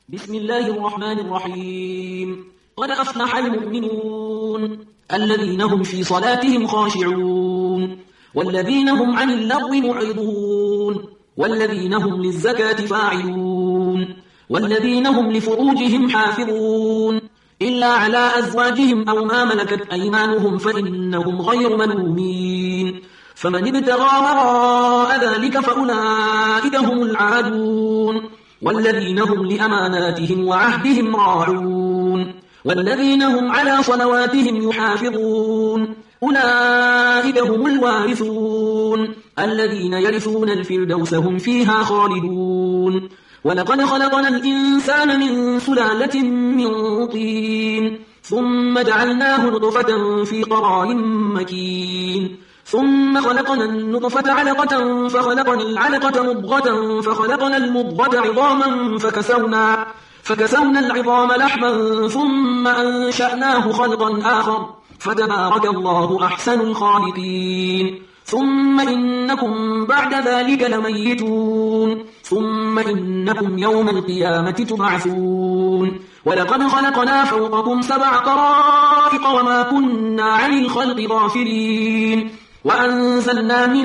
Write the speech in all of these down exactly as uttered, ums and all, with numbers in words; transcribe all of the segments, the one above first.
بسم الله الرحمن الرحيم. قد أفلح المؤمنون الذين هم في صلاتهم خاشعون والذين هم عن اللغو معرضون والذين هم للزكاة فاعلون والذين هم لفروجهم حافظون إلا على أزواجهم أو ما ملكت أيمانهم فإنهم غير ملومين. فمن ابتغى وراء ذلك فأولئك هم العادون والذين هم لأماناتهم وعهدهم راعون والذين هم على صلواتهم يحافظون أولئك هم الوارثون الذين يرثون الفردوس هم فيها خالدون. ولقد خلقنا الإنسان من سلالة من طين ثم جعلناه نطفة في قرار مكين ثم خلقنا النطفة علقة فخلقنا العلقة مضغة فخلقنا المضغة عظاما فكسونا, فكسونا العظام لحما ثم أنشأناه خلقا آخر فتبارك الله أحسن الخالقين. ثم إنكم بعد ذلك لميتون ثم إنكم يوم القيامة تبعثون. ولقد خلقنا فوقكم سبع طرائق وما كنا عن الخلق غافلين وأنزلنا من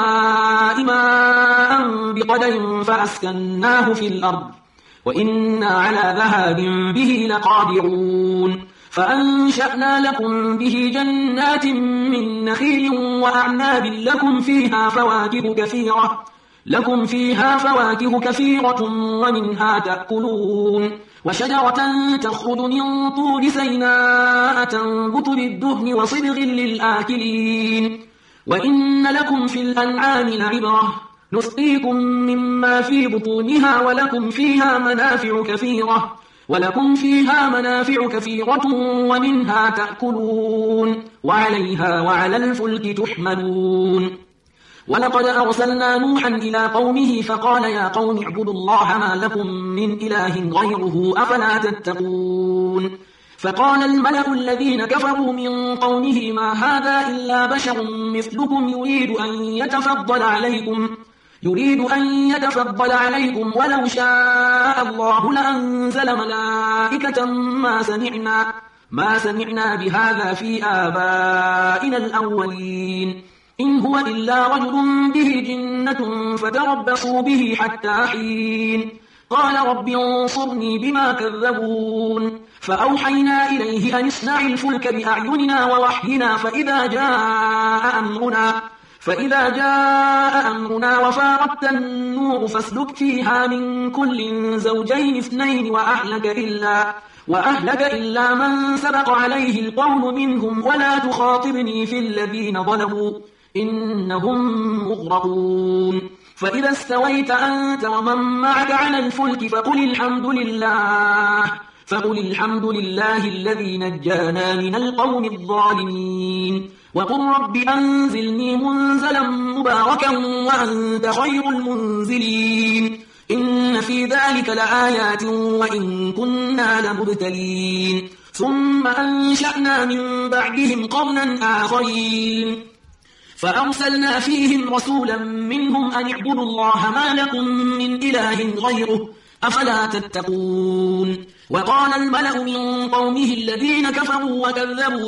السماء ماء بقدر فأسكناه في الأرض وإنا على ذهاب به لقادرون. فأنشأنا لكم به جنات من نخيل وأعناب لكم فيها فواكه كثيرة لكم فيها فواكه كثيرة ومنها تأكلون وشجرة تخرج من طور سيناء تنبت بالدهن وصبغ للآكلين. وإن لكم في الأنعام لعبرة نسقيكم مما في بطونها ولكم فيها منافع كثيرة ولكم فيها منافع كثيرة ومنها تأكلون وعليها وعلى الفلك تحملون. ولقد أرسلنا نوحا إلى قومه فقال يا قوم اعبدوا الله ما لكم من إله غيره أفلا تتقون. فقال الملأ الذين كفروا من قومه ما هذا إلا بشر مثلكم يريد أن يتفضل عليكم يريد أن يتفضل عليكم ولو شاء الله لأنزل ملائكة ما سمعنا ما سمعنا بهذا في آبائنا الأولين إن هو إلا رجل به جنة فتربصوا به حتى حين. قال رب انصرني بما كذبون. فأوحينا إليه أن اصنع الفلك بأعيننا ووحينا فإذا جاء أمرنا فإذا جاء أمرنا وفارت النور فاسلك فيها من كل زوجين اثنين وأهلك إلا, وأهلك إلا من سبق عليه القول منهم ولا تخاطبني في الذين ظلموا إنهم مغرقون. فإذا استويت أنت ومن معك على الفلك فقل الحمد لله فقل الحمد لله الذي نجانا من القوم الظالمين وقل رب أنزلني منزلا مباركا وأنت خير المنزلين. إن في ذلك لآيات وإن كنا لمبتلين. ثم أنشأنا من بعدهم قرنا آخرين فأرسلنا فيهم رسولا منهم أن اعبدوا الله ما لكم من إله غيره أفلا تتقون. وقال الملأ من قومه الذين كفروا وكذبوا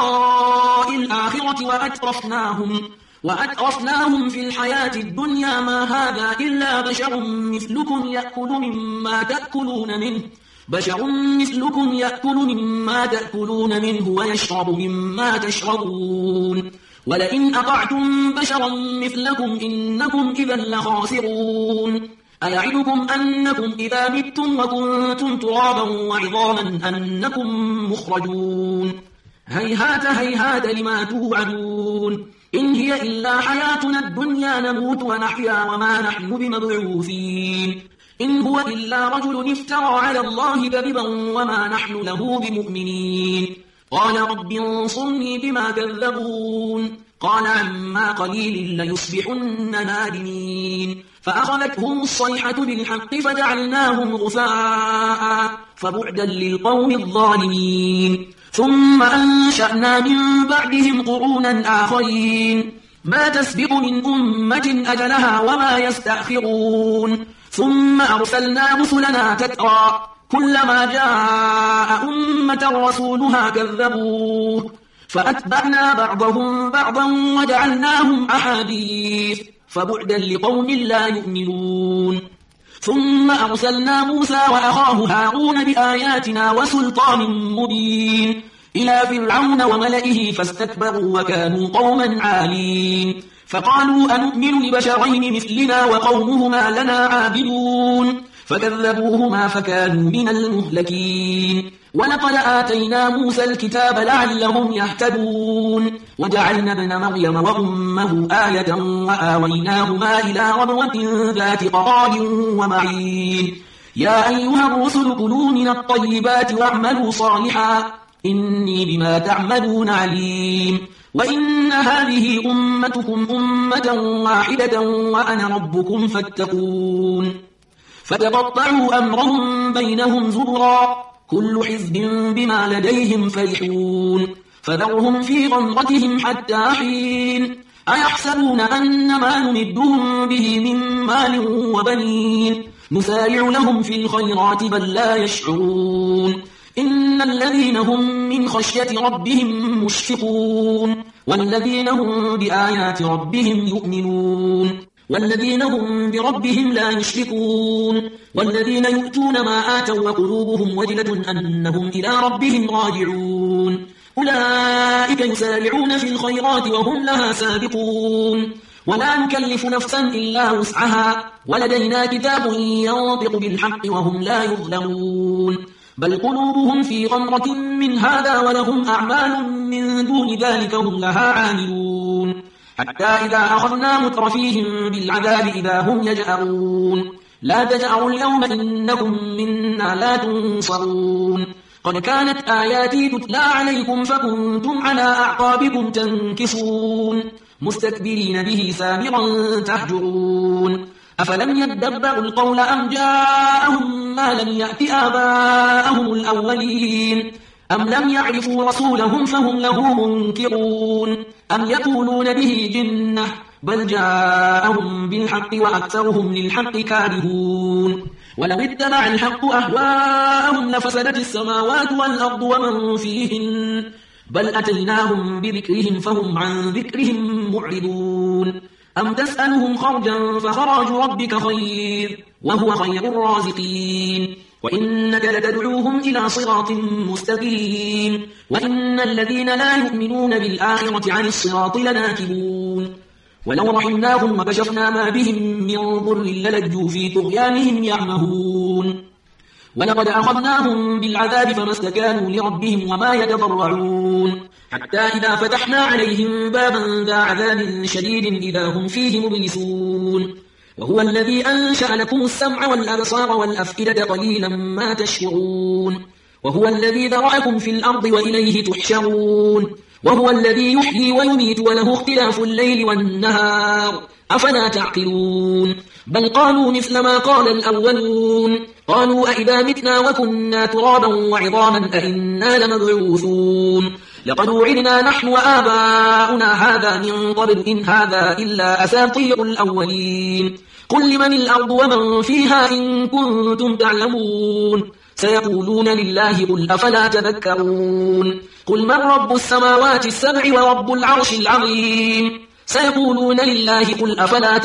بلقاء الآخرة وأترفناهم, وأترفناهم في الحياة الدنيا ما هذا إلا بشر مثلكم يأكل مما تأكلون منه بشر مثلكم يأكل مما تأكلون منه ويشرب مما تشربون ولئن أطعتم بشرا مثلكم إنكم إذا لخاسرون. أيعدكم أنكم إذا متم وكنتم ترابا وعظاما أنكم مخرجون. هيهات هيهات لما توعدون إن هي إلا حياتنا الدنيا نموت ونحيا وما نحن بمبعوثين. إن هو إلا رجل افترى على الله كذبا وما نحن له بمؤمنين. قال رب انصرني بما كذبون. قال عما قليل ليصبحن نادمين. فأخذتهم الصيحة بالحق فجعلناهم غثاء فبعدا للقوم الظالمين. ثم أنشأنا من بعدهم قرونا آخرين ما تسبق من أمة أجلها وما يستأخرون. ثم أرسلنا رسلنا تترى كلما جاء أمة رسولها كذبوه فأتبعنا بعضهم بعضا وجعلناهم أحاديث فبعدا لقوم لا يؤمنون ثم أرسلنا موسى وأخاه هارون بآياتنا وسلطان مبين إلى فرعون وملئه فاستكبروا وكانوا قوما عالين فقالوا أنؤمن لبشرين مثلنا وقومهما لنا عابدون فكذبوهما فكانوا من المهلكين ولقد آتينا موسى الكتاب لعلهم يهتدون وجعلنا ابن مريم وأمه آية وآويناهما إلى ربوة ذات قرار ومعين يا أيها الرسل كلوا من الطيبات واعملوا صالحا إني بما تعملون عليم وإن هذه أمتكم أمة واحدة وأنا ربكم فاتقون فتقطعوا أمرهم بينهم زبرا كل حزب بما لديهم فرحون فذرهم في غمرتهم حتى حين أيحسبون أن ما نمدهم به من مال وبنين نسارع لهم في الخيرات بل لا يشعرون إن الذين هم من خشية ربهم مشفقون والذين هم بآيات ربهم يؤمنون والذين هم بربهم لا يشركون والذين يؤتون ما آتوا وقلوبهم وجلة أنهم إلى ربهم راجعون أولئك يسارعون في الخيرات وهم لها سابقون ولا نكلف نفسا إلا وسعها ولدينا كتاب ينطق بالحق وهم لا يظلمون بل قلوبهم في غمرة من هذا ولهم أعمال من دون ذلك هم لها عاملون حتى إذا أخذنا مترفيهم بالعذاب إذا هم يجأرون لا تجأروا اليوم إنكم منا لا تنصرون قد كانت آياتي تتلى عليكم فكنتم على أعقابكم تنكصون مستكبرين به سامرا تهجرون أفلم يدبروا القول أم جاءهم ما لم يأت آباءهم الأولين أم لم يعرفوا رسولهم فهم له منكرون أم يقولون به جنة بل جاءهم بالحق وأكثرهم للحق كارهون ولو اتبع الحق أهواءهم لفسدت السماوات والأرض ومن فيهن بل أتيناهم بذكرهم فهم عن ذكرهم معرضون أم تسألهم خرجا فخراج ربك خير وهو خير الرازقين وإنك لتدعوهم إلى صراط مستقيم وإن الذين لا يؤمنون بالآخرة عن الصراط لناكبون ولو رحمناهم وكشفنا ما بهم من ضر للجوا في طغيانهم يعمهون ولقد أخذناهم بالعذاب فما استكانوا لربهم وما يتضرعون حتى إذا فتحنا عليهم بابا ذا عذاب شديد إذا هم فيه مبلسون وهو الذي أنشأ لكم السمع والأبصار والأفئدة قليلا ما تشكرون وهو الذي ذرأكم في الأرض وإليه تحشرون وهو الذي يحيي ويميت وله اختلاف الليل والنهار أفلا تعقلون بل قالوا مثل ما قال الأولون قالوا أئذا متنا وكنا ترابا وعظاما أئنا لمبعوثون لقد وعدنا نحن وآباؤنا هذا من قبل إن هذا إلا أساطير الأولين قل لمن الأرض ومن فيها إن كنتم تعلمون سيقولون لله قل أفلا تذكرون قل من رب السماوات السبع ورب العرش العظيم سيقولون لله قل أفلا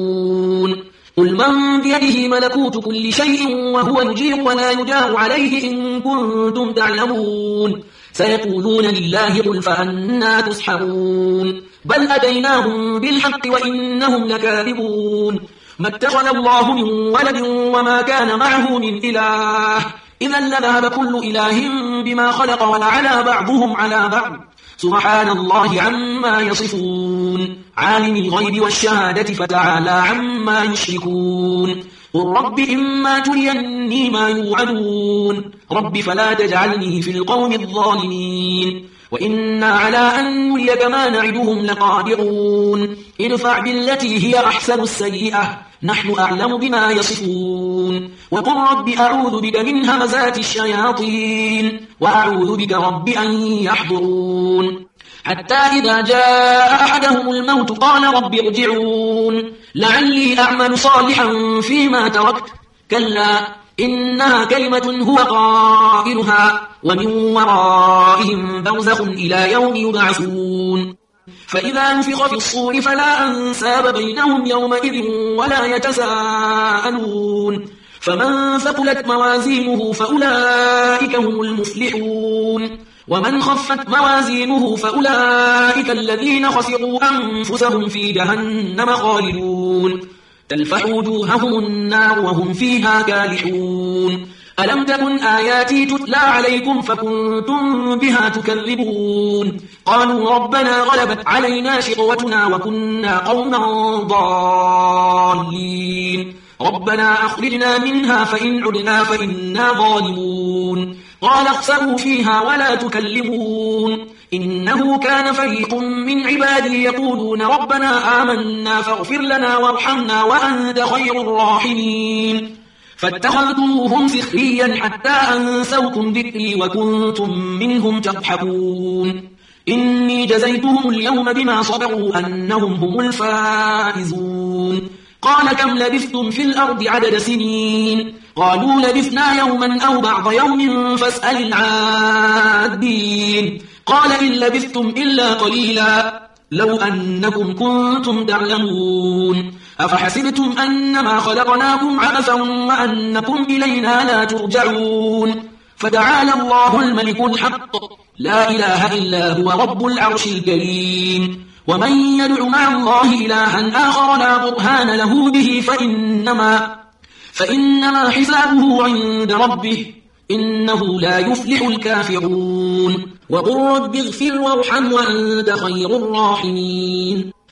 تتقون قل من بيده ملكوت كل شيء وهو يجير ولا يجار عليه إن كنتم تعلمون سيقولون لله قل فأنا تسحرون بل أتيناهم بالحق وإنهم لكاذبون ما اتخذ الله من ولد وما كان معه من إله إذا لذهب كل إله بما خلق ولعلى بعضهم على بعض سبحان الله عما يصفون عالم الغيب والشهادة فتعالى عما يشركون قل رب إما تريني ما يوعدون رب فلا تجعلني في القوم الظالمين وإنا على أن نريك ما نعدهم لقادرون ادفع بالتي هي أحسن السيئة نحن أعلم بما يصفون وقل رب أعوذ بك من همزات الشياطين وأعوذ بك رب أن يحضرون حتى إذا جاء أحدهم الموت قال رب ارجعون لعلي أعمل صالحا فيما تركت كلا إنها كلمة هو قائلها ومن ورائهم برزخ إلى يوم يبعثون فإذا نفخ في الصور فلا أنساب بينهم يومئذ ولا يتساءلون فمن ثقلت موازينه فأولئك هم المفلحون ومن خفت موازينه فأولئك الذين خسروا أنفسهم في جهنم خالدون تلفح وجوههم النار وهم فيها كالحون ألم تكن آياتي تتلى عليكم فكنتم بها تكذبون قالوا ربنا غلبت علينا شقوتنا وكنا قوما ضالين ربنا أخرجنا منها فإن عدنا فإنا ظالمون قال اخسروا فيها ولا تكلمون إنه كان فريق من عبادي يقولون ربنا آمنا فاغفر لنا وارحمنا وأنت خير الراحمين فاتخذتموهم سخريا حتى أنسوكم ذكري وكنتم منهم تضحكون إني جزيتهم اليوم بما صبروا أنهم هم الفائزون قال كم لبثتم في الأرض عدد سنين قالوا لبثنا يوما أو بعض يوم فاسأل العادين قال إن لبثتم إلا قليلا لو أنكم كنتم تعلمون أفحسبتم أنما خلقناكم عبثا وأنكم إلينا لا ترجعون فتعالى الله الملك الحق لا إله إلا هو رب العرش الكريم ومن يدع مع الله إلها آخر لا برهان له به فإنما, فإنما حسابه عند ربه إنه لا يفلح الكافرون وقل رب اغفر وارحم وأنت خير الراحمين